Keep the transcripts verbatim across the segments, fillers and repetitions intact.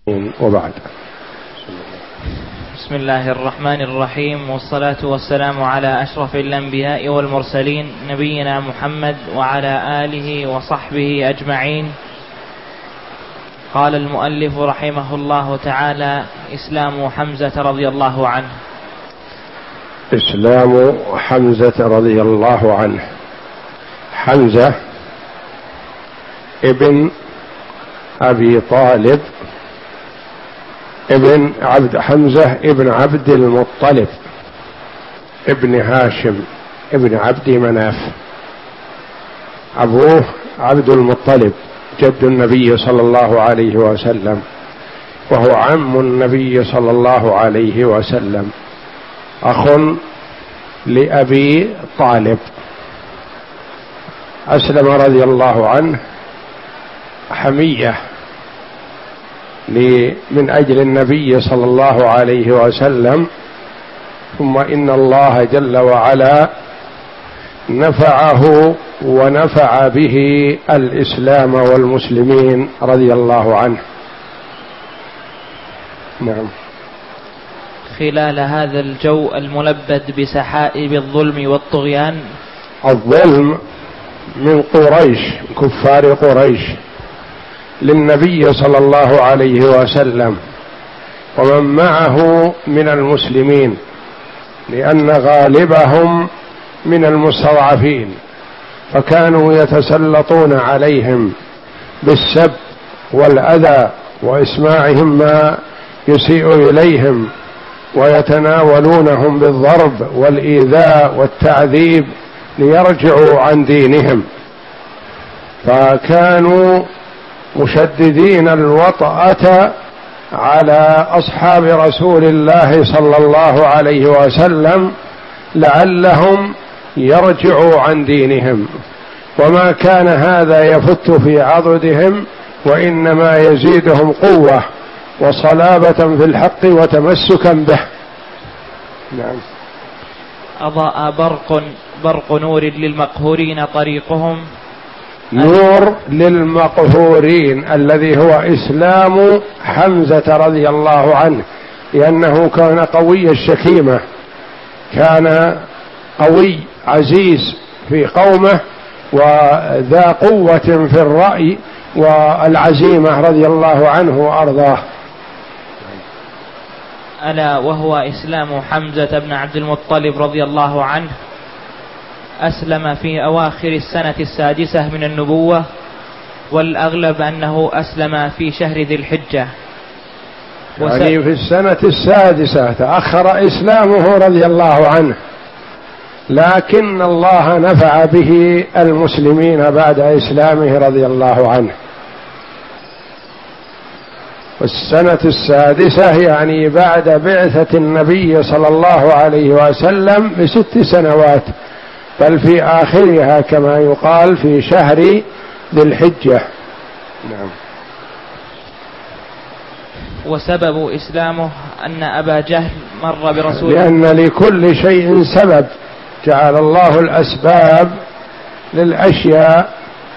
وبعد. بسم الله الرحمن الرحيم، والصلاة والسلام على أشرف الأنبياء والمرسلين نبينا محمد وعلى آله وصحبه أجمعين. قال المؤلف رحمه الله تعالى: إسلام حمزة رضي الله عنه. إسلام حمزة رضي الله عنه. حمزة ابن أبي طالب ابن عبد حمزة ابن عبد المطلب ابن هاشم ابن عبد مناف، أبوه عبد المطلب جد النبي صلى الله عليه وسلم، وهو عم النبي صلى الله عليه وسلم، أخ لأبي طالب. أسلم رضي الله عنه حمية من أجل النبي صلى الله عليه وسلم، ثم إن الله جل وعلا نفعه ونفع به الإسلام والمسلمين رضي الله عنه. نعم. خلال هذا الجو الملبد بسحائب الظلم والطغيان، الظلم من قريش، كفار قريش، للنبي صلى الله عليه وسلم ومن معه من المسلمين، لأن غالبهم من المستضعفين، فكانوا يتسلطون عليهم بالسب والأذى وإسماعهم ما يسيء إليهم، ويتناولونهم بالضرب والإيذاء والتعذيب ليرجعوا عن دينهم، فكانوا مشددين الوطأة على أصحاب رسول الله صلى الله عليه وسلم لعلهم يرجعوا عن دينهم، وما كان هذا يفت في عضدهم، وإنما يزيدهم قوة وصلابة في الحق وتمسكا به. نعم. أضاء برق برق نور للمقهورين طريقهم. نور للمقهورين الذي هو إسلام حمزة رضي الله عنه، لأنه كان قوي الشكيمة، كان قوي عزيز في قومه، وذا قوة في الرأي والعزيمة رضي الله عنه وأرضاه. ألا وهو إسلام حمزة بن عبد المطلب رضي الله عنه. أسلم في أواخر السنة السادسة من النبوة، والأغلب أنه أسلم في شهر ذي الحجة، يعني في السنة السادسة تأخر إسلامه رضي الله عنه، لكن الله نفع به المسلمين بعد إسلامه رضي الله عنه. والسنة السادسة يعني بعد بعثة النبي صلى الله عليه وسلم بست سنوات، بل في آخرها كما يقال في شهر ذي الحجة. نعم. وسبب إسلامه أن أبا جهل مر برسول، لأن لكل شيء سبب، جعل الله الأسباب للأشياء،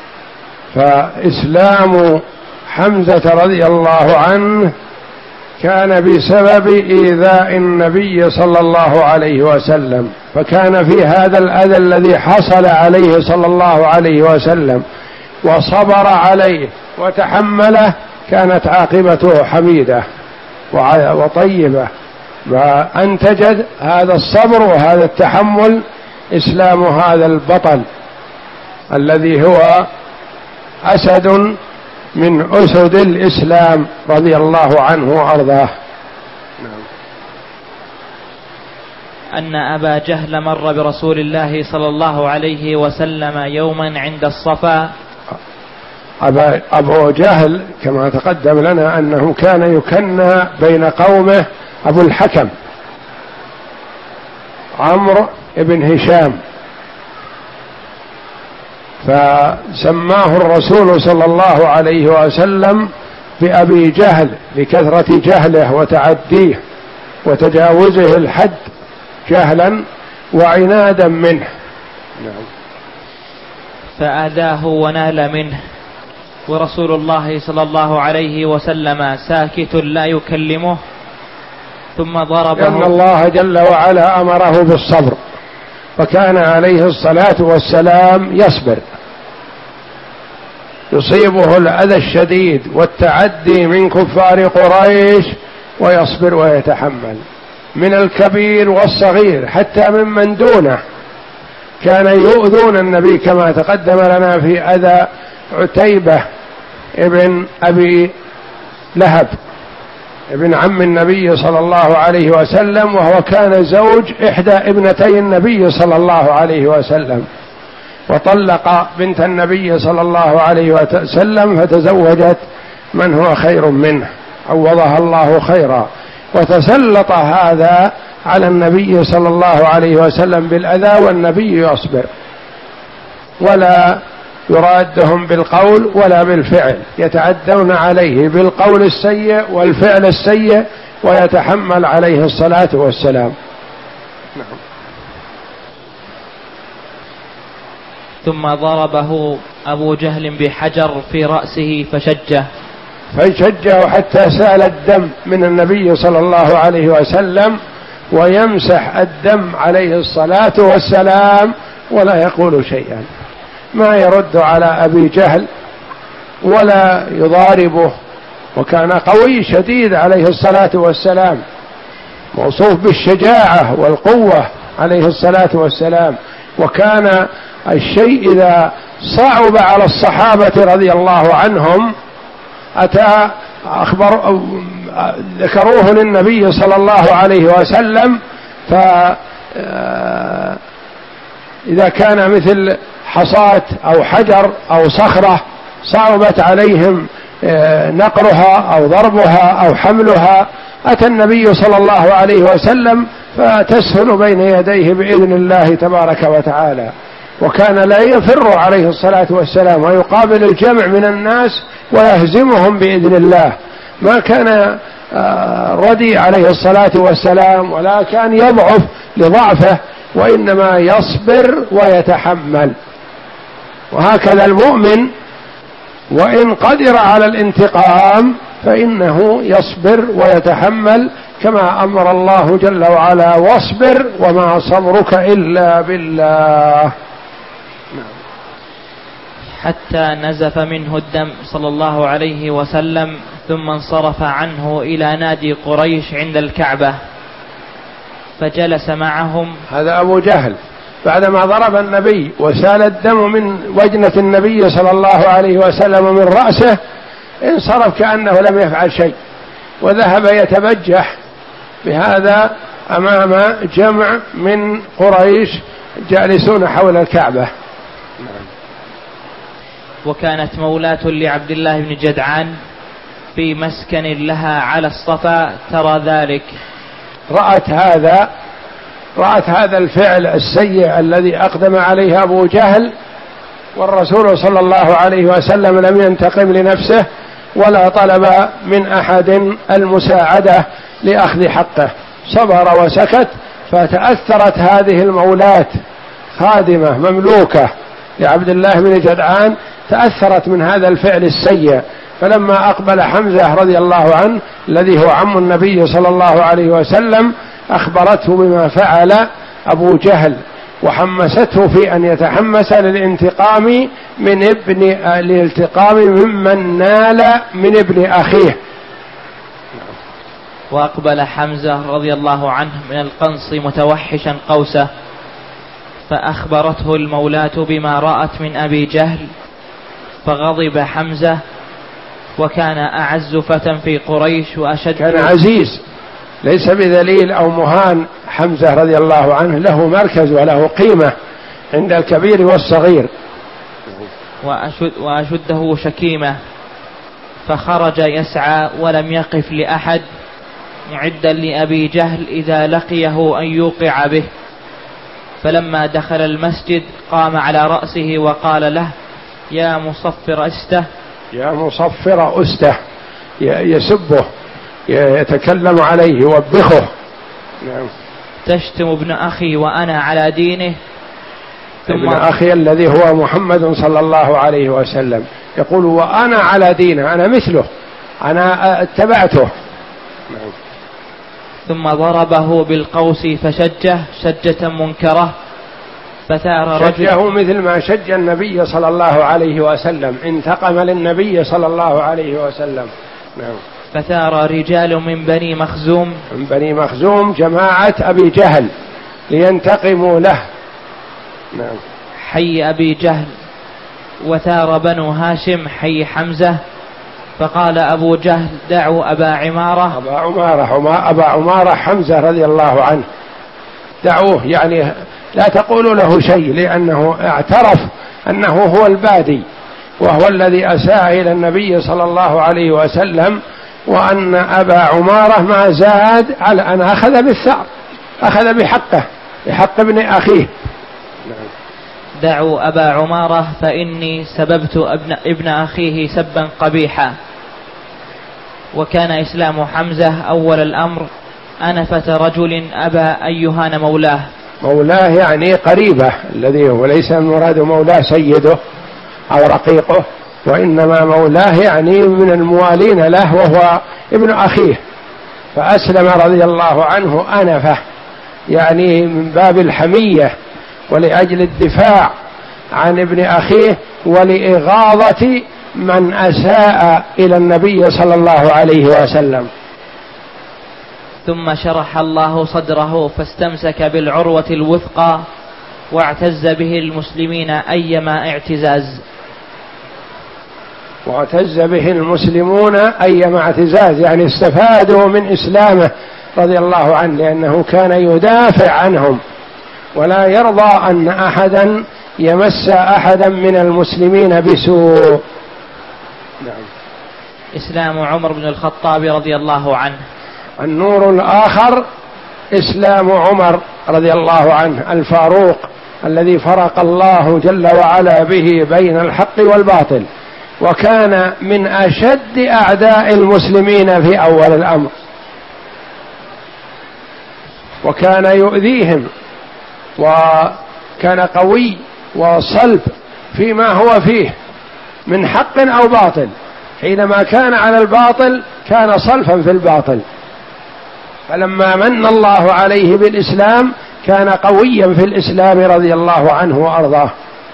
فإسلام حمزة رضي الله عنه كان بسبب إيذاء النبي صلى الله عليه وسلم، فكان في هذا الأذى الذي حصل عليه صلى الله عليه وسلم وصبر عليه وتحمله، كانت عاقبته حميدة وطيبة، وأنتجت هذا الصبر وهذا التحمل إسلام هذا البطل الذي هو أسد من أسد الإسلام رضي الله عنه وأرضاه. أن أبا جهل مر برسول الله صلى الله عليه وسلم يوما عند الصفا. أبو جهل كما تقدم لنا أنه كان يكنى بين قومه أبو الحكم، عمرو بن هشام، فسماه الرسول صلى الله عليه وسلم بأبي جهل لكثرة جهله وتعديه وتجاوزه الحد جهلا وعنادا منه. فآذاه ونال منه. ورسول الله صلى الله عليه وسلم ساكت لا يكلمه ثم ضربه؟ لأن الله جل وعلا أمره بالصبر، فكان عليه الصلاة والسلام يصبر، يصيبه الأذى الشديد والتعدي من كفار قريش ويصبر ويتحمل، من الكبير والصغير حتى ممن دونه كان يؤذون النبي، كما تقدم لنا في أذى عتيبة ابن أبي لهب ابن عم النبي صلى الله عليه وسلم، وهو كان زوج إحدى ابنتي النبي صلى الله عليه وسلم، وطلق بنت النبي صلى الله عليه وسلم فتزوجت من هو خير منه، عوضها الله خيرا، وتسلط هذا على النبي صلى الله عليه وسلم بالأذى، والنبي يصبر ولا يرادهم بالقول ولا بالفعل، يتعدون عليه بالقول السيء والفعل السيء ويتحمل عليه الصلاة والسلام. نعم. ثم ضربه أبو جهل بحجر في رأسه فشجه فشجه حتى سال الدم من النبي صلى الله عليه وسلم، ويمسح الدم عليه الصلاة والسلام ولا يقول شيئا، ما يرد على أبي جهل ولا يضاربه، وكان قوي شديد عليه الصلاة والسلام، موصوف بالشجاعة والقوة عليه الصلاة والسلام. وكان الشيء إذا صعب على الصحابة رضي الله عنهم أتى أخبر ذكروه للنبي صلى الله عليه وسلم، فإذا كان مثل حصاة أو حجر أو صخرة صعبت عليهم نقرها أو ضربها أو حملها، أتى النبي صلى الله عليه وسلم فتسهل بين يديه بإذن الله تبارك وتعالى. وكان لا يفر عليه الصلاة والسلام ويقابل الجمع من الناس ويهزمهم بإذن الله، ما كان ردي عليه الصلاة والسلام ولا كان يضعف لضعفه، وإنما يصبر ويتحمل. وهكذا المؤمن وإن قدر على الانتقام فإنه يصبر ويتحمل، كما أمر الله جل وعلا: واصبر وما صبرك إلا بالله. حتى نزف منه الدم صلى الله عليه وسلم، ثم انصرف عنه إلى نادي قريش عند الكعبة فجلس معهم. هذا أبو جهل بعدما ضرب النبي وسال الدم من وجنة النبي صلى الله عليه وسلم من رأسه، انصرف كأنه لم يفعل شيء، وذهب يتبجح بهذا أمام جمع من قريش جالسون حول الكعبة. وكانت مولاة لعبد الله بن جدعان في مسكن لها على الصفا ترى ذلك، رأت هذا رأت هذا الفعل السيء الذي أقدم عليه أبو جهل، والرسول صلى الله عليه وسلم لم ينتقم لنفسه ولا طلب من أحد المساعدة لأخذ حقه، صبر وسكت. فتأثرت هذه المولاة خادمة مملوكة لعبد الله بن جدعان، تأثرت من هذا الفعل السيء، فلما أقبل حمزة رضي الله عنه الذي هو عم النبي صلى الله عليه وسلم أخبرته بما فعل أبو جهل، وحمسته في أن يتحمس للانتقام من ابن الانتقام ممن نال من ابن أخيه. وأقبل حمزة رضي الله عنه من القنص متوحشا قوسه، فأخبرته المولاة بما رأت من أبي جهل، فغضب حمزة، وكان أعز فتى في قريش وأشد، كان عزيز ليس بذليل أو مهان. حمزة رضي الله عنه له مركز وله قيمة عند الكبير والصغير. وأشد وأشده شكيمة، فخرج يسعى ولم يقف لأحد، معدا لأبي جهل إذا لقيه أن يوقع به. فلما دخل المسجد قام على رأسه وقال له: يا مصفر أسته، يا مصفر أسته، يسبه يتكلم عليه يوبخه. نعم. تشتم ابن أخي وأنا على دينه. ابن أخي الذي هو محمد صلى الله عليه وسلم يقول وأنا على دينه، أنا مثله، أنا اتبعته. ثم ضربه بالقوس فشجه شجة منكرة فثار رجل، شجه مثل ما شج النبي صلى الله عليه وسلم، انتقم للنبي صلى الله عليه وسلم. نعم. فثار رجال من بني مخزوم، من بني مخزوم جماعة أبي جهل لينتقموا له. نعم. حي أبي جهل، وثار بنو هاشم حي حمزة، فقال أبو جهل دعوا أبا عمارة. أبا عمارة وما أبا عمارة حمزة رضي الله عنه، دعوه، يعني لا تقولوا له شيء، لأنه اعترف أنه هو البادي وهو الذي أساء إلى النبي صلى الله عليه وسلم، وأن أبا عمارة ما زاد على أن أخذ بالثأر، أخذ بحقه، بحق ابن أخيه. دعوا أبا عمارة فإني سببت ابن, ابن أخيه سبا قبيحا. وكان إسلام حمزة أول الأمر أنفة رجل أبى أن يهان مولاه. مولاه يعني قريبه، الذي هو ليس المراد مولاه سيده أو رقيقه، وإنما مولاه يعني من الموالين له وهو ابن أخيه. فأسلم رضي الله عنه أنفه، يعني من باب الحمية ولأجل الدفاع عن ابن أخيه ولإغاظة من أساء إلى النبي صلى الله عليه وسلم. ثم شرح الله صدره فاستمسك بالعروة الوثقى واعتز به المسلمين أيما اعتزاز. واعتز به المسلمون أيما اعتزاز، يعني استفادوا من إسلامه رضي الله عنه، لأنه كان يدافع عنهم ولا يرضى أن أحدا يمس أحدا من المسلمين بسوء. نعم. إسلام عمر بن الخطاب رضي الله عنه. النور الآخر إسلام عمر رضي الله عنه الفاروق، الذي فرق الله جل وعلا به بين الحق والباطل، وكان من أشد أعداء المسلمين في أول الأمر، وكان يؤذيهم، وكان قوي وصلب فيما هو فيه من حق أو باطل. حينما كان على الباطل كان صلفا في الباطل، فلما من الله عليه بالإسلام كان قويا في الإسلام رضي الله عنه وأرضاه.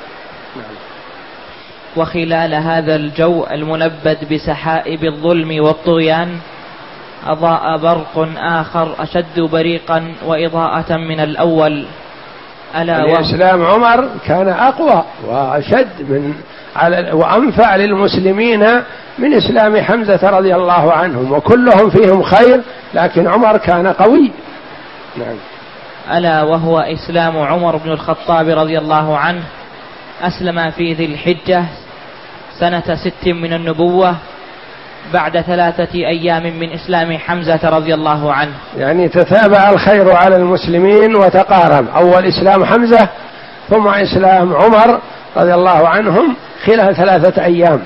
وخلال هذا الجو المنبد بسحائب الظلم والطغيان أضاء برق آخر أشد بريقا وإضاءة من الأول، ألا وهو إسلام عمر كان أقوى وأشد من على وأنفع للمسلمين من إسلام حمزة رضي الله عنهم، وكلهم فيهم خير، لكن عمر كان قوي. نعم. ألا وهو إسلام عمر بن الخطاب رضي الله عنه. أسلم في ذي الحجة سنة ست من النبوة بعد ثلاثة أيام من إسلام حمزة رضي الله عنه، يعني تتابع الخير على المسلمين وتقارب، أول إسلام حمزة ثم إسلام عمر رضي الله عنهم خلال ثلاثة أيام.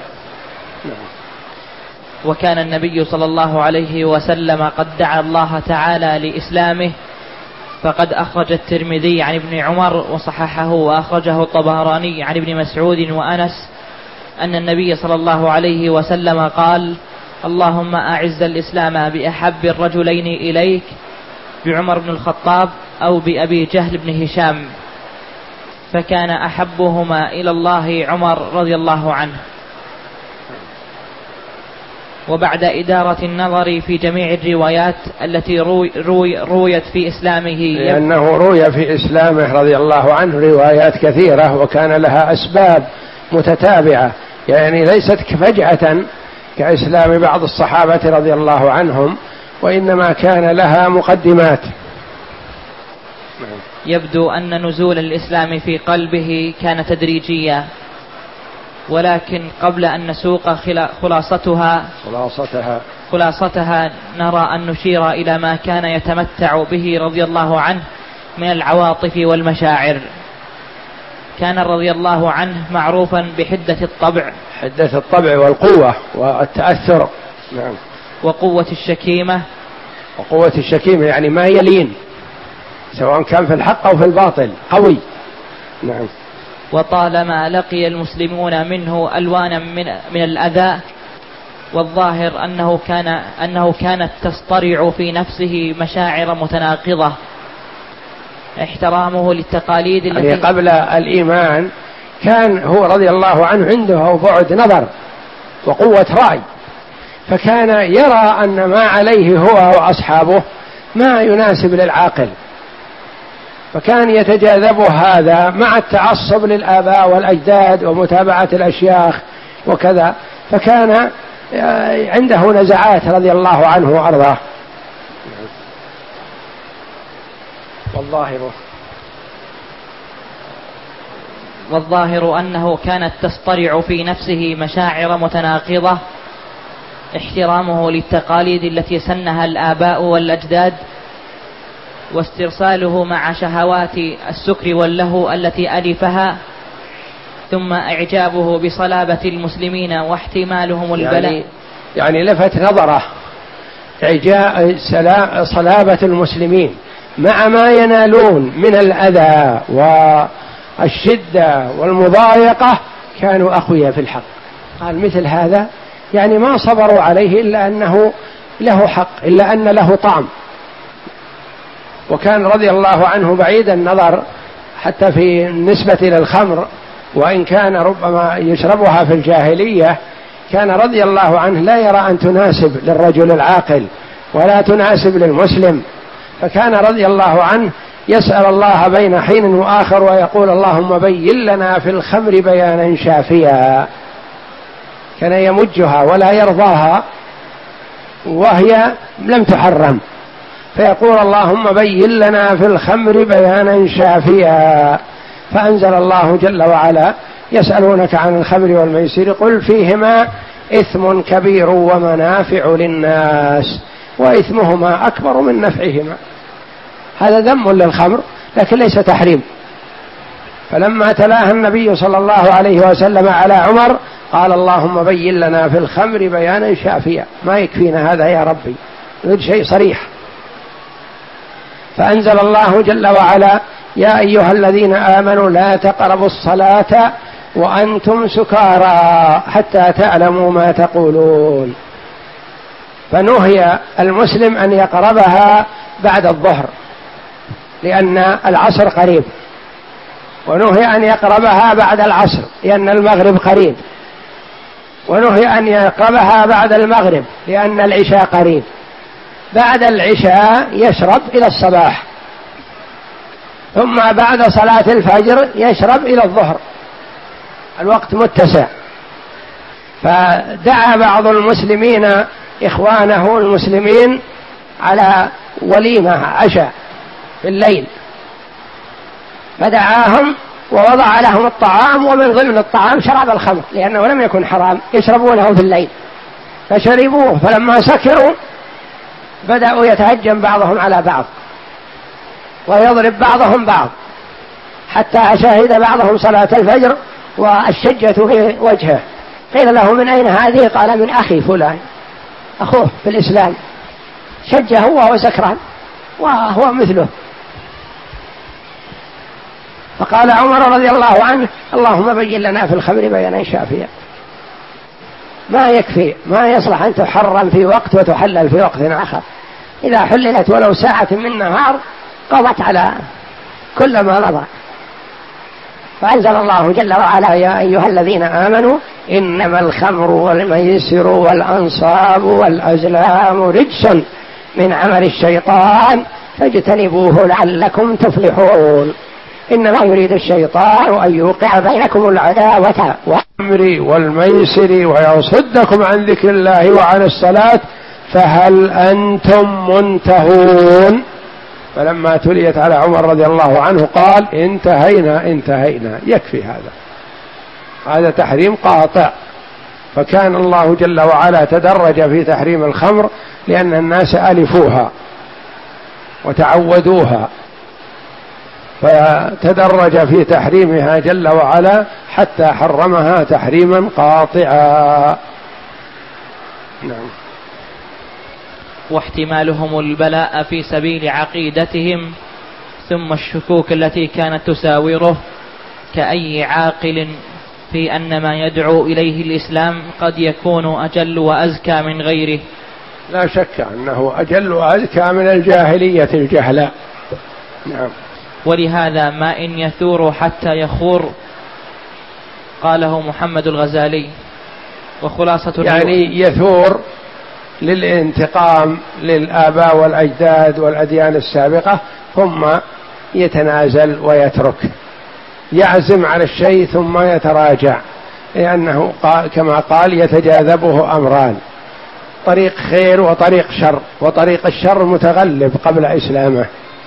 وكان النبي صلى الله عليه وسلم قد دعا الله تعالى لإسلامه، فقد أخرج الترمذي عن ابن عمر وصححه، وأخرجه الطبراني عن ابن مسعود وأنس أن النبي صلى الله عليه وسلم قال: اللهم أعز الإسلام بأحب الرجلين إليك، بعمر بن الخطاب أو بأبي جهل بن هشام، فكان أحبهما إلى الله عمر رضي الله عنه. وبعد إدارة النظر في جميع الروايات التي روي روي رويت في إسلامه، لأنه روي في إسلامه رضي الله عنه روايات كثيرة وكان لها أسباب متتابعة، يعني ليست فجأة كإسلام بعض الصحابة رضي الله عنهم، وإنما كان لها مقدمات. يبدو أن نزول الإسلام في قلبه كان تدريجيا، ولكن قبل أن نسوق خلاصتها خلاصتها خلاصتها نرى أن نشير إلى ما كان يتمتع به رضي الله عنه من العواطف والمشاعر. كان رضي الله عنه معروفا بحدة الطبع حدة الطبع والقوة والتأثر. نعم. وقوة الشكيمة وقوة الشكيمة يعني ما يلين، سواء كان في الحق أو في الباطل، قوي. نعم. وطالما لقي المسلمون منه ألوانا من, من الأذى، والظاهر أنه كان أنه كانت تصطرع في نفسه مشاعر متناقضة، احترامه للتقاليد التي يعني قبل الإيمان كان هو رضي الله عنه عنده بعد نظر وقوة رأي، فكان يرى أن ما عليه هو وأصحابه ما يناسب للعاقل، فكان يتجاذبه هذا مع التعصب للآباء والأجداد ومتابعة الأشياخ وكذا، فكان عنده نزعات رضي الله عنه وأرضاه. والظاهر والظاهر أنه كانت تصطرع في نفسه مشاعر متناقضة، احترامه للتقاليد التي سنها الآباء والأجداد، واسترساله مع شهوات السكر واللهو التي ألفها، ثم إعجابه بصلابة المسلمين واحتمالهم البلاء. يعني, يعني لفت نظره إعجاب صلابة المسلمين مع ما ينالون من الأذى والشدة والمضايقة، كانوا أقوياء في الحق. قال مثل هذا يعني ما صبروا عليه إلا أنه له حق، إلا أن له طعم. وكان رضي الله عنه بعيد النظر حتى في النسبة للخمر، وإن كان ربما يشربها في الجاهلية، كان رضي الله عنه لا يرى أن تناسب للرجل العاقل ولا تناسب للمسلم، فكان رضي الله عنه يسأل الله بين حين وآخر ويقول اللهم بين لنا في الخمر بيانا شافيا. كان يمجها ولا يرضاها وهي لم تحرم، فيقول اللهم بين لنا في الخمر بيانا شافيا. فأنزل الله جل وعلا يسألونك عن الخمر والميسر قل فيهما إثم كبير ومنافع للناس وإثمهما أكبر من نفعهما. هذا ذم للخمر لكن ليس تحريم. فلما تلاها النبي صلى الله عليه وسلم على عمر قال اللهم بين لنا في الخمر بيانا شافيا، ما يكفينا هذا يا ربي، نريد شيء صريح. فأنزل الله جل وعلا يا أيها الذين آمنوا لا تقربوا الصلاة وأنتم سكارى حتى تعلموا ما تقولون. فنهي المسلم أن يقربها بعد الظهر لأن العصر قريب، ونهي أن يقربها بعد العصر لأن المغرب قريب، ونهي أن يقربها بعد المغرب لأن العشاء قريب. بعد العشاء يشرب إلى الصباح، ثم بعد صلاة الفجر يشرب إلى الظهر، الوقت متسع. فدعا بعض المسلمين إخوانه المسلمين على وليمة عشاء في الليل، فدعاهم ووضع لهم الطعام، ومن ضمن الطعام شراب الخمر لأنه لم يكن حرام، يشربونه في الليل، فشربوه. فلما سكروا بدأوا يتهجم بعضهم على بعض ويضرب بعضهم بعض، حتى شهد بعضهم صلاة الفجر والشجة في وجهه. قيل له من أين هذه؟ قال من أخي فلان، أخوه في الإسلام، شجه وهو سكران وهو مثله. فقال عمر رضي الله عنه اللهم بين لنا في الخمر بيانا شافيا. ما يكفي، ما يصلح أن تحرم في وقت وتحلل في وقت آخر. إذا حللت ولو ساعة من نهار قضت على كل ما مضى. فأنزل الله جل وعلا يا أيها الذين آمنوا إنما الخمر والميسر والأنصاب والأزلام رجس من عمل الشيطان فاجتنبوه لعلكم تفلحون. إنما يريد الشيطان أن يوقع بينكم العداوة والخمر والميسر ويصدكم عن ذكر الله وعن الصلاة فهل أنتم منتهون. فلما تليت على عمر رضي الله عنه قال انتهينا انتهينا، يكفي هذا، هذا تحريم قاطع. فكان الله جل وعلا تدرج في تحريم الخمر لأن الناس ألفوها وتعودوها، فتدرج في تحريمها جل وعلا حتى حرمها تحريما قاطعا. نعم. واحتمالهم البلاء في سبيل عقيدتهم، ثم الشكوك التي كانت تساوره، كأي عاقل في أن ما يدعو إليه الإسلام قد يكون أجل وأزكى من غيره. لا شك أنه أجل وأزكى من الجاهلية الجهلاء. نعم. ولهذا ما إن يثور حتى يخور قاله محمد الغزالي. وخلاصة يعني يثور للانتقام للآباء والأجداد والأديان السابقة ثم يتنازل ويترك، يعزم على الشيء ثم يتراجع، لأنه كما قال يتجاذبه أمران، طريق خير وطريق شر، وطريق الشر متغلب قبل إسلامه.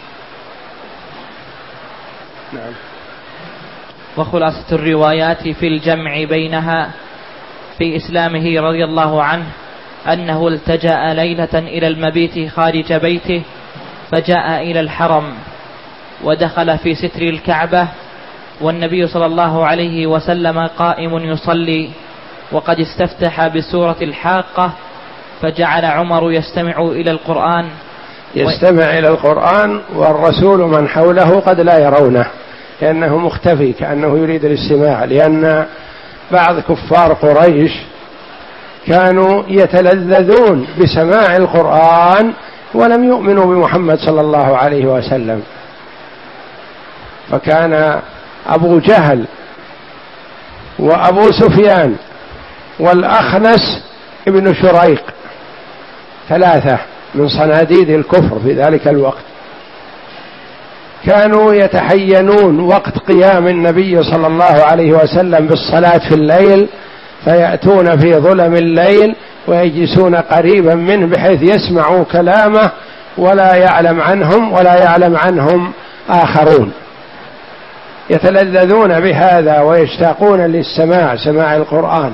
نعم. وخلاصة الروايات في الجمع بينها في إسلامه رضي الله عنه أنه التجأ ليلة إلى المبيت خارج بيته فجاء إلى الحرم ودخل في ستر الكعبة والنبي صلى الله عليه وسلم قائم يصلي وقد استفتح بسورة الحاقة، فجعل عمر يستمع إلى القرآن يستمع إلى القرآن والرسول من حوله قد لا يرونه لأنه مختفي كأنه يريد الاستماع، لأن بعض كفار قريش كانوا يتلذذون بسماع القرآن ولم يؤمنوا بمحمد صلى الله عليه وسلم. فكان أبو جهل وأبو سفيان والأخنس ابن شريق ثلاثة من صناديد الكفر في ذلك الوقت كانوا يتحينون وقت قيام النبي صلى الله عليه وسلم بالصلاة في الليل، فيأتون في ظلم الليل ويجلسون قريبا منه بحيث يسمعوا كلامه ولا يعلم عنهم ولا يعلم عنهم آخرون، يتلذذون بهذا ويشتاقون للسماع، سماع القرآن.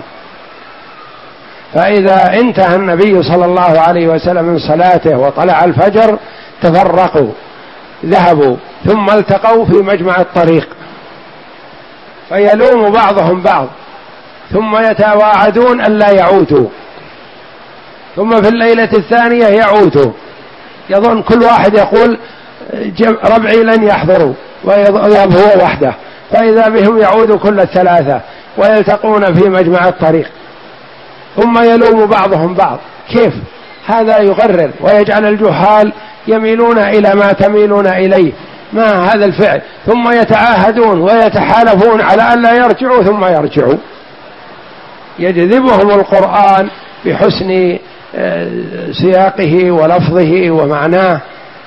فإذا انتهى النبي صلى الله عليه وسلم من صلاته وطلع الفجر تفرقوا ذهبوا ثم التقوا في مجمع الطريق فيلوم بعضهم بعض ثم يتواعدون ألا يعودوا، ثم في الليلة الثانية يعودوا، يظن كل واحد يقول ربعي لن يحضروا ويذهب هو وحده، فإذا بهم يعودوا كل الثلاثة ويلتقون في مجمع الطريق، ثم يلوم بعضهم بعض. كيف هذا يغرر ويجعل الجهال يميلون إلى ما تميلون إليه، ما هذا الفعل؟ ثم يتعاهدون ويتحالفون على أن لا يرجعوا ثم يرجعوا. يجذبهم القرآن بحسن سياقه ولفظه ومعناه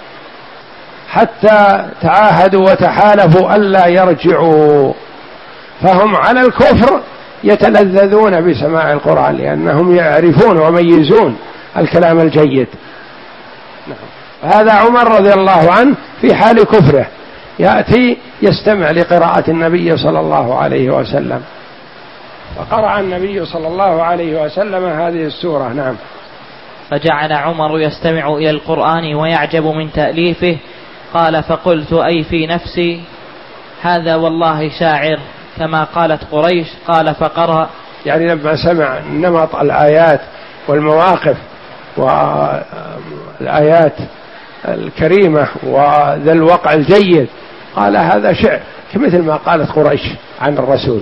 حتى تعاهدوا وتحالفوا ألا يرجعوا، فهم على الكفر يتلذذون بسماع القرآن لأنهم يعرفون ويميزون الكلام الجيد. هذا عمر رضي الله عنه في حال كفره يأتي يستمع لقراءة النبي صلى الله عليه وسلم، فقرأ النبي صلى الله عليه وسلم هذه السورة. نعم. فجعل عمر يستمع إلى القرآن ويعجب من تأليفه. قال فقلت أي في نفسي هذا والله شاعر كما قالت قريش. قال فقرأ، يعني لما سمع نمط الآيات والمواقف والآيات الكريمة وذا الوقع الجيد قال هذا شعر كمثل ما قالت قريش عن الرسول.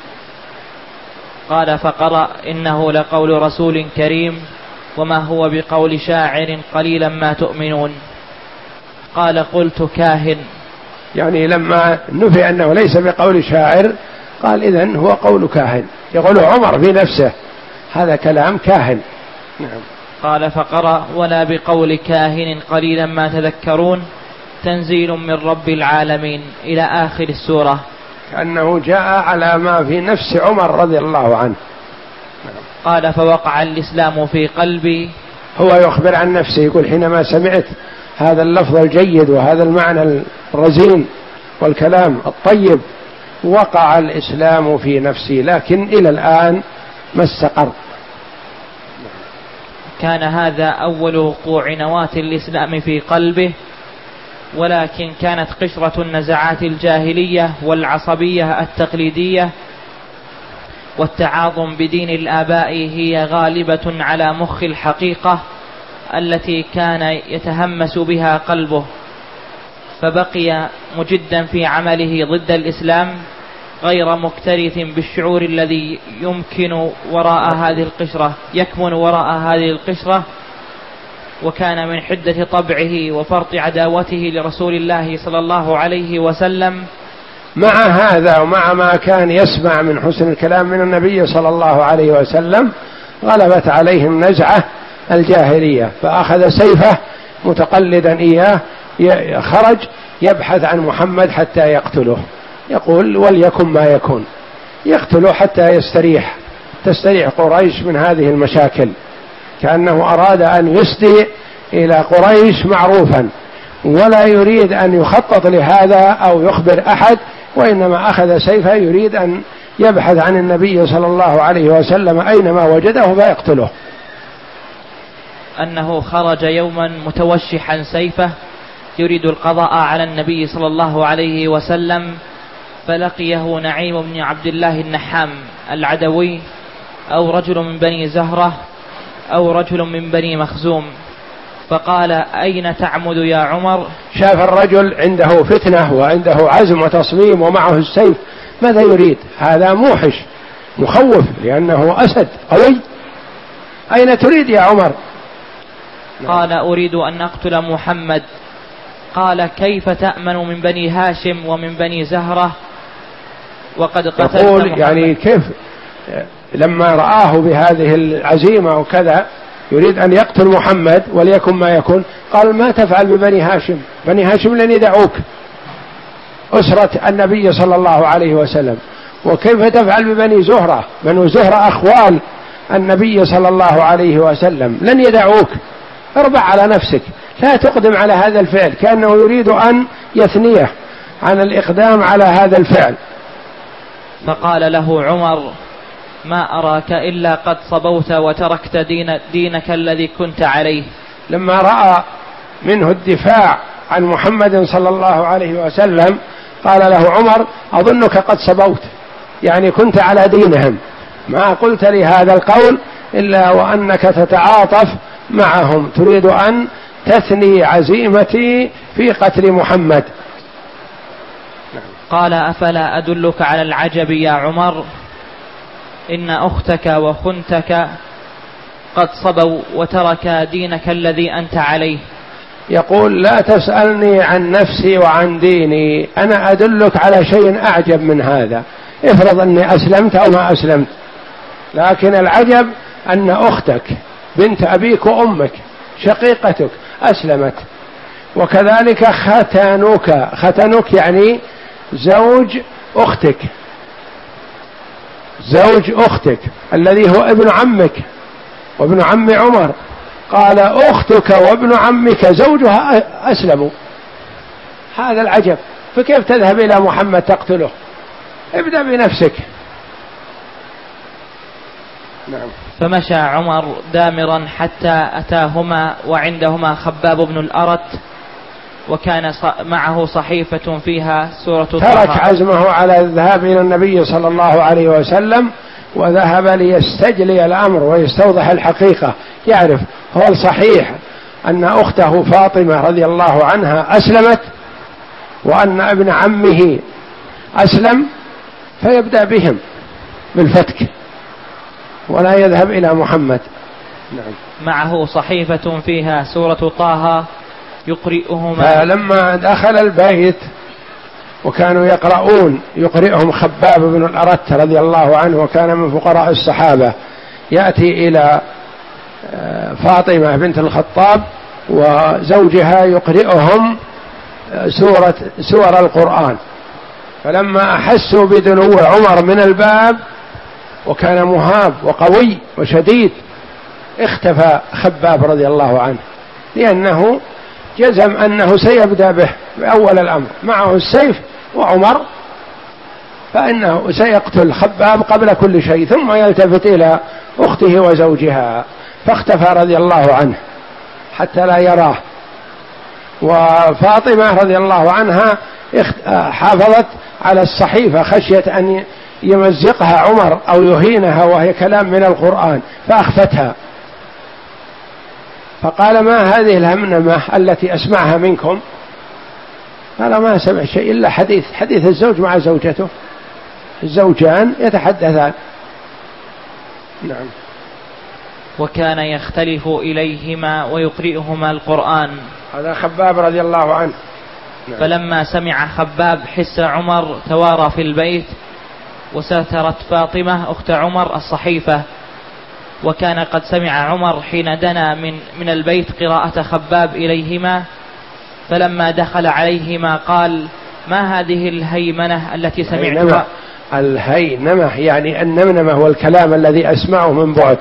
قال فقرأ إنه لقول رسول كريم وما هو بقول شاعر قليلا ما تؤمنون. قال قلت كاهن، يعني لما نفي أنه ليس بقول شاعر قال إذن هو قول كاهن، يقول عمر في نفسه هذا كلام كاهن. نعم. قال فقرأ ولا بقول كاهن قليلا ما تذكرون تنزيل من رب العالمين إلى آخر السورة، كأنه جاء على ما في نفس عمر رضي الله عنه. قال فوقع الإسلام في قلبي. هو يخبر عن نفسه يقول حينما سمعت هذا اللفظ الجيد وهذا المعنى الرزين والكلام الطيب وقع الإسلام في نفسي، لكن إلى الآن ما استقر. كان هذا أول وقوع نواة الإسلام في قلبه، ولكن كانت قشرة النزعات الجاهلية والعصبية التقليدية والتعاظم بدين الآباء هي غالبة على مخ الحقيقة التي كان يتهمس بها قلبه، فبقي مجدا في عمله ضد الإسلام غير مكترث بالشعور الذي يمكن وراء هذه القشرة يكمن وراء هذه القشرة، وكان من حدة طبعه وفرط عداوته لرسول الله صلى الله عليه وسلم. مع هذا ومع ما كان يسمع من حسن الكلام من النبي صلى الله عليه وسلم غلبت عليه النزعة الجاهلية، فأخذ سيفه متقلدا إياه، خرج يبحث عن محمد حتى يقتله، يقول وليكن ما يكون، يقتله حتى يستريح تستريح قريش من هذه المشاكل، كأنه أراد أن يسدي إلى قريش معروفا، ولا يريد أن يخطط لهذا أو يخبر أحد، وإنما أخذ سيفه يريد أن يبحث عن النبي صلى الله عليه وسلم أينما وجده فيقتله. أنه خرج يوما متوشحا سيفه يريد القضاء على النبي صلى الله عليه وسلم، فلقيه نعيم بن عبد الله النحام العدوي أو رجل من بني زهرة أو رجل من بني مخزوم، فقال أين تعمد يا عمر؟ شاف الرجل عنده فتنة وعنده عزم وتصميم ومعه السيف، ماذا يريد؟ هذا موحش مخوف لأنه أسد قوي، أين تريد يا عمر؟ قال أريد أن أقتل محمد. قال كيف تأمن من بني هاشم ومن بني زهرة وقد قتلت محمد؟ يعني كيف لما رآه بهذه العزيمة وكذا يريد أن يقتل محمد وليكن ما يكون، قال ما تفعل ببني هاشم؟ بني هاشم لن يدعوك، أسرة النبي صلى الله عليه وسلم، وكيف تفعل ببني زهرة؟ بنو زهرة أخوال النبي صلى الله عليه وسلم لن يدعوك، اربع على نفسك، لا تقدم على هذا الفعل، كأنه يريد أن يثنيه عن الإقدام على هذا الفعل. فقال له عمر ما أراك إلا قد صبوت وتركت دين دينك الذي كنت عليه. لما رأى منه الدفاع عن محمد صلى الله عليه وسلم قال له عمر أظنك قد صبوت، يعني كنت على دينهم، ما قلت لي هذا القول إلا وأنك تتعاطف معهم، تريد أن تثني عزيمتي في قتل محمد. قال أفلا أدلك على العجب يا عمر؟ إن أختك وخنتك قد صبوا وترك دينك الذي أنت عليه. يقول لا تسألني عن نفسي وعن ديني، أنا أدلك على شيء أعجب من هذا، افرض أني أسلمت أو ما أسلمت، لكن العجب أن أختك بنت أبيك وأمك شقيقتك أسلمت، وكذلك ختانك، ختانك يعني زوج أختك، زوج أختك الذي هو ابن عمك وابن عم عمر، قال أختك وابن عمك زوجها أسلموا، هذا العجب، فكيف تذهب إلى محمد تقتله؟ ابدأ بنفسك. نعم. فمشى عمر دامرا حتى أتاهما وعندهما خباب بن الأرت، وكان معه صحيفة فيها سورة طه. ترك عزمه على الذهاب إلى النبي صلى الله عليه وسلم وذهب ليستجلي الأمر ويستوضح الحقيقة، يعرف هو صحيح أن أخته فاطمة رضي الله عنها أسلمت وأن ابن عمه أسلم، فيبدأ بهم بالفتك ولا يذهب إلى محمد. نعم. معه صحيفة فيها سورة طه يقرئهما. فلما دخل البيت وكانوا يقرؤون يقرئهم خباب بن الأرت رضي الله عنه وكان من فقراء الصحابة، يأتي إلى فاطمة بنت الخطاب وزوجها يقرئهم سورة سور القرآن، فلما أحسوا بدنو عمر من الباب وكان مهاب وقوي وشديد اختفى خباب رضي الله عنه، لأنه جزم أنه سيبدأ به بأول الأمر، معه السيف وعمر، فإنه سيقتل خباب قبل كل شيء، ثم يلتفت إلى أخته وزوجها، فاختفى رضي الله عنه حتى لا يراه. وفاطمة رضي الله عنها حافظت على الصحيفة خشية أن يمزقها عمر أو يهينها وهي كلام من القرآن، فأخفتها، فقال ما هذه الهمنمة التي أسمعها منكم؟ قال ما سمع شيء إلا حديث حديث الزوج مع زوجته، الزوجان يتحدثان. نعم. وكان يختلف إليهما ويقرئهما القرآن. هذا خباب رضي الله عنه. نعم. فلما سمع خباب حس عمر توارى في البيت، وسترت فاطمة أخت عمر الصحيفة، وكان قد سمع عمر حين دنا من, من البيت قراءة خباب إليهما، فلما دخل عليهما قال: ما هذه الهيمنة التي سمعتها؟ الهينمة يعني النمنمة هو الكلام الذي أسمعه من بعد.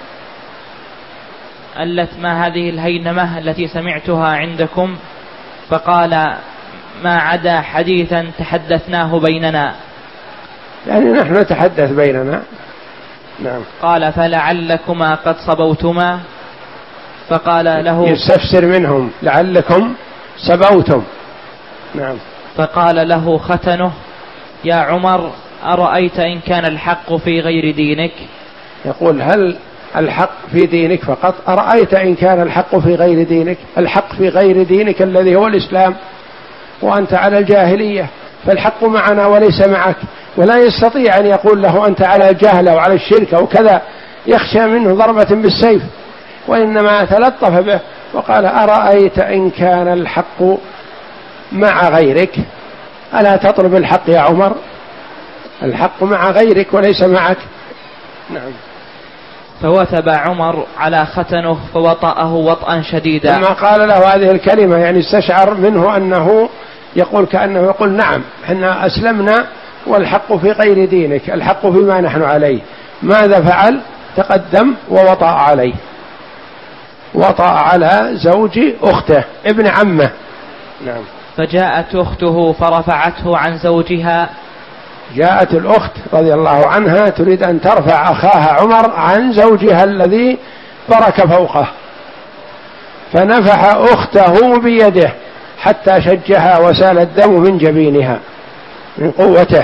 قالت: ما هذه الهينمة التي سمعتها عندكم؟ فقال: ما عدا حديثا تحدثناه بيننا. يعني نحن نتحدث بيننا. نعم. قال: فلعلكما قد صبوتما. فقال له، يستفسر منهم لعلكم صبوتم. نعم. فقال له ختنه: يا عمر، أرأيت إن كان الحق في غير دينك؟ يقول: هل الحق في دينك فقط؟ أرأيت إن كان الحق في غير دينك؟ الحق في غير دينك الذي هو الإسلام، وأنت على الجاهلية، فالحق معنا وليس معك. ولا يستطيع أن يقول له أنت على الجهل وعلى الشرك وكذا، يخشى منه ضربة بالسيف، وإنما تلطف به وقال: أرأيت إن كان الحق مع غيرك؟ ألا تطلب الحق يا عمر؟ الحق مع غيرك وليس معك. نعم. فوثب عمر على ختنه فوطأه وطئا شديدا. لما قال له هذه الكلمة يعني استشعر منه أنه يقول كأنه يقول: نعم، احنا أسلمنا والحق في غير دينك، الحق فيما نحن عليه. ماذا فعل؟ تقدم ووطأ عليه، وطأ على زوج أخته ابن عمه. نعم. فجاءت أخته فرفعته عن زوجها. جاءت الأخت رضي الله عنها تريد أن ترفع أخاها عمر عن زوجها الذي برك فوقه، فنفح أخته بيده حتى شجها وسال الدم من جبينها من قوته.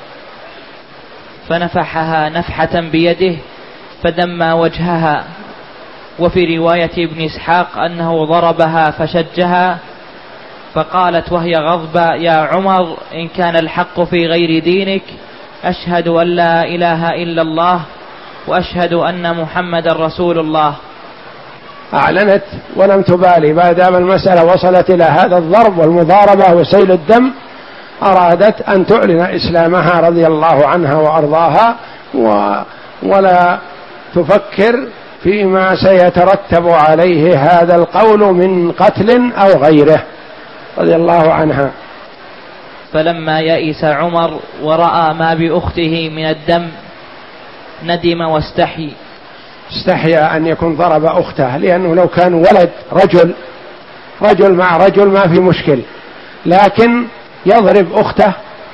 فنفحها نفحة بيده فدمى وجهها. وفي رواية ابن إسحاق أنه ضربها فشجها، فقالت وهي غضبة: يا عمر، إن كان الحق في غير دينك أشهد أن لا إله إلا الله وأشهد أن محمد رسول الله. أعلنت ولم تبالي، ما دام المسألة وصلت إلى هذا الضرب والمضاربة وسيل الدم، أرادت أن تعلن إسلامها رضي الله عنها وأرضاها، و ولا تفكر فيما سيترتب عليه هذا القول من قتل أو غيره رضي الله عنها. فلما يئس عمر ورأى ما بأخته من الدم ندم واستحي. استحيا أن يكون ضرب أخته، لأنه لو كان ولد رجل رجل مع رجل ما في مشكل، لكن يضرب أخته،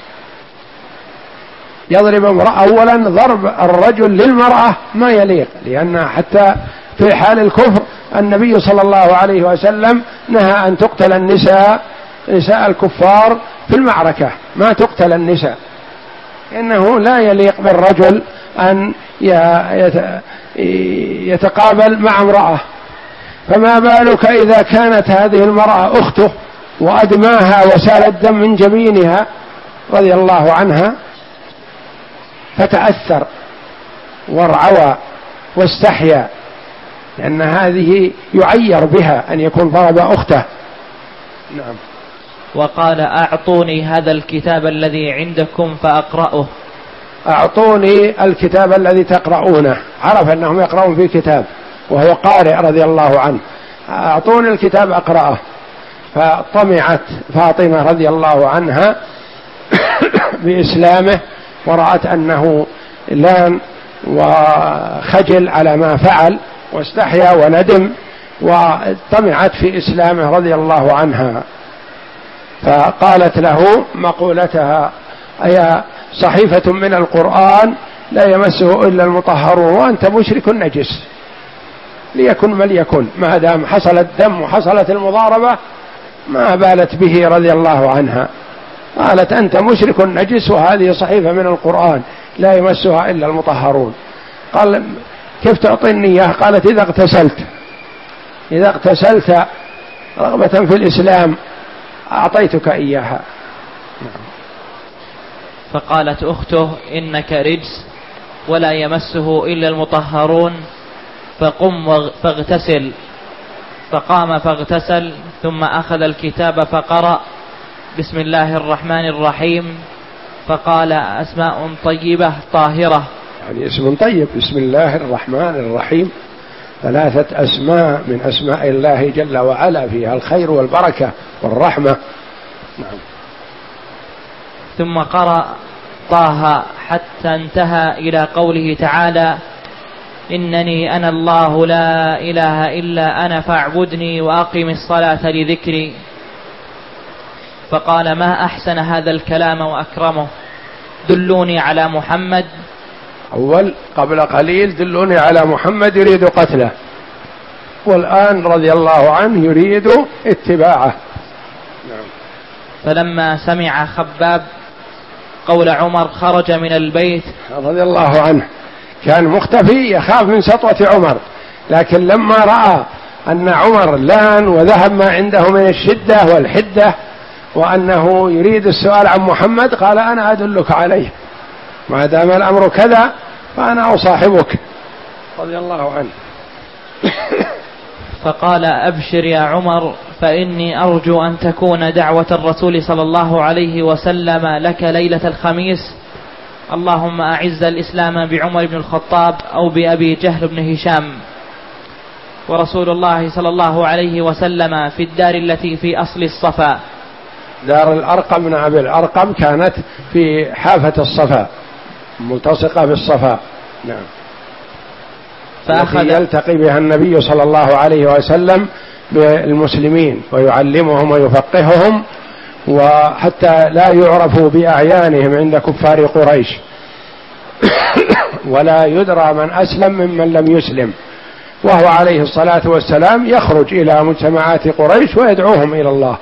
يضرب امرأة. أولا ضرب الرجل للمرأة ما يليق، لأن حتى في حال الكفر النبي صلى الله عليه وسلم نهى أن تقتل النساء، نساء الكفار في المعركة ما تقتل النساء، إنه لا يليق بالرجل أن يتقابل مع امرأة، فما بالك إذا كانت هذه المرأة أخته وأدماها وسال الدم من جبينها رضي الله عنها، فتأثر وارعوى واستحيا، لأن هذه يعير بها أن يكون ضرب أخته. نعم. وقال: أعطوني هذا الكتاب الذي عندكم فأقرأه. أعطوني الكتاب الذي تقرؤونه، عرف أنهم يقرؤون في كتاب وهو قارئ رضي الله عنه. أعطوني الكتاب أقرأه. فطمعت فاطمة رضي الله عنها بإسلامه، ورأت أنه لان وخجل على ما فعل واستحيا وندم، وطمعت في إسلامه رضي الله عنها. فقالت له مقولتها: أي صحيفة من القرآن لا يمسه إلا المطهرون وأنت مشرك نجس، ليكن من يكن، ما دام حصل الدم وحصلت المضاربة ما بالت به رضي الله عنها. قالت: أنت مشرك نجس وهذه صحيفة من القرآن لا يمسها إلا المطهرون. قال: كيف تعطيني إياه؟ قالت: إذا اغتسلت إذا اغتسلت رغبة في الإسلام أعطيتك إياها. فقالت أخته: إنك رجس ولا يمسه إلا المطهرون، فقم فاغتسل. فقام فاغتسل، ثم أخذ الكتاب فقرأ: بسم الله الرحمن الرحيم. فقال: أسماء طيبة طاهرة. يعني اسم طيب، بسم الله الرحمن الرحيم، ثلاثة أسماء من أسماء الله جل وعلا، فيها الخير والبركة والرحمة. نعم. ثم قرأ طه حتى انتهى إلى قوله تعالى: إنني أنا الله لا إله إلا أنا فاعبدني وأقم الصلاة لذكري. فقال: ما أحسن هذا الكلام وأكرمه، دلوني على محمد. أول قبل قليل دلوني على محمد يريد قتله، والآن رضي الله عنه يريد اتباعه. نعم. فلما سمع خباب قول عمر خرج من البيت رضي الله عنه، كان مختفي يخاف من سطوة عمر، لكن لما رأى أن عمر لان وذهب ما عنده من الشدة والحدة وأنه يريد السؤال عن محمد، قال: أنا أدلك عليه، ما دام الأمر كذا فأنا أصاحبك، رضي الله عنه. فقال: أبشر يا عمر، فإني أرجو أن تكون دعوة الرسول صلى الله عليه وسلم لك ليلة الخميس: اللهم أعز الإسلام بعمر بن الخطاب أو بأبي جهل بن هشام، ورسول الله صلى الله عليه وسلم في الدار التي في أصل الصفا. دار الأرقم من أبي الأرقم كانت في حافة الصفا، ملتصقة بالصفا. نعم. فأخذ يلتقي بها النبي صلى الله عليه وسلم بالمسلمين ويعلمهم ويفقههم، وحتى لا يعرفوا بأعيانهم عند كفار قريش، ولا يدرى من أسلم ممن لم يسلم، وهو عليه الصلاة والسلام يخرج إلى مجتمعات قريش ويدعوهم إلى الله.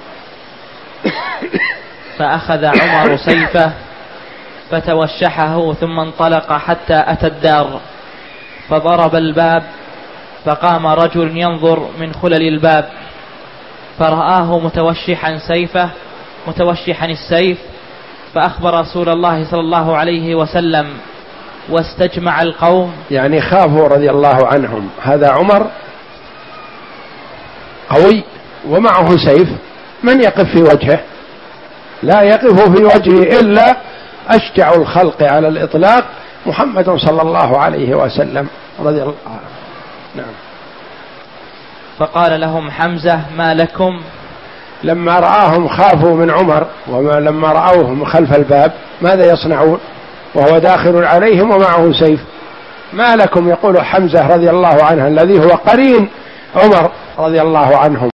فأخذ عمر سيفه فتوشحه، ثم انطلق حتى أتى الدار، فضرب الباب، فقام رجل ينظر من خلل الباب، فرآه متوشحا سيفه متوشحا السيف، فأخبر رسول الله صلى الله عليه وسلم، واستجمع القوم. يعني خافوا رضي الله عنهم، هذا عمر قوي ومعه سيف، من يقف في وجهه؟ لا يقف في وجهه إلا أشجع الخلق على الإطلاق محمد صلى الله عليه وسلم رضي الله عنه. نعم. فقال لهم حمزة: ما لكم؟ لما رآهم خافوا من عمر، ولما رأوهم خلف الباب ماذا يصنعون وهو داخل عليهم ومعه سيف؟ ما لكم؟ يقول حمزة رضي الله عنه الذي هو قرين عمر رضي الله عنهم.